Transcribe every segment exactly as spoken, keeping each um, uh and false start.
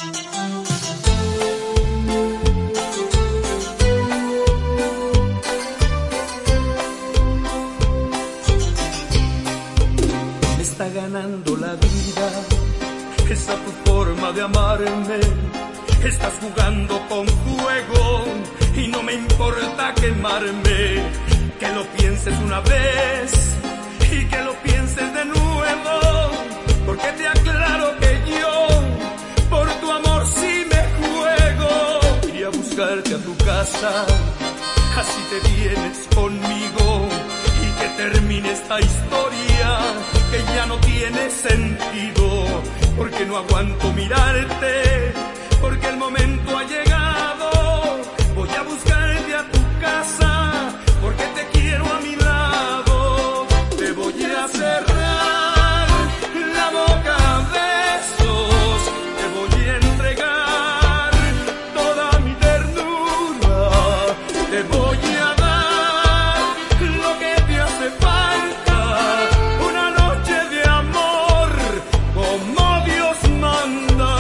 Me está ganando la vida, esa tu forma de amarme. Estás jugando con fuego y no me importa quemarme. Que lo pienses una vez y que lo pienses de nuevo, porque te aclaro que yo por tu amor sí me juego. Iría a buscarte a tu casa, así te vienes conmigo, y que termine esta historia que ya no tiene sentido, porque no aguanto mirarte, porque el momento ha llegado. Voy a buscarte a tu casa, porque te quiero a mi lado. Te voy a cerrar la boca a besos, te voy a entregar toda mi ternura, te voy a dar lo que te hace falta, una noche de amor como Dios manda.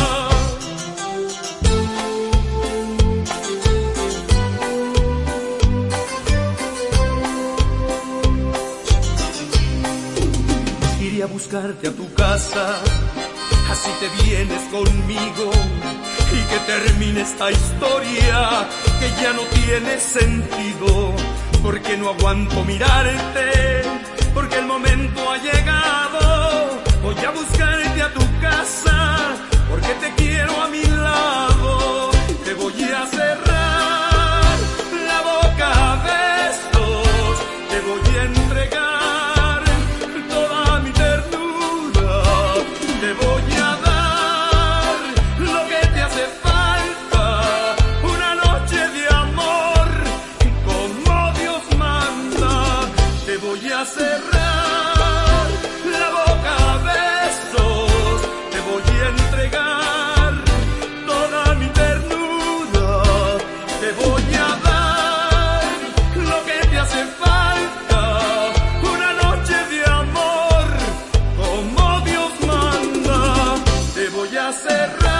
Iré a buscarte a tu casa, así te vienes conmigo, y que termine esta historia que ya no tiene sentido, porque no aguanto mirarte, porque el momento ha llegado. Voy a buscarte a tu casa, porque te quiero a mi lado. Te voy a cerrar la boca a besos, te voy a entregar toda mi ternura, te voy a dar lo que te hace falta, una noche de amor como Dios manda. Te voy a cerrar la boca a besos, te voy a entregar toda mi ternura, te voy a dar lo que te hace falta, una noche de amor como Dios manda. Te voy a cerrar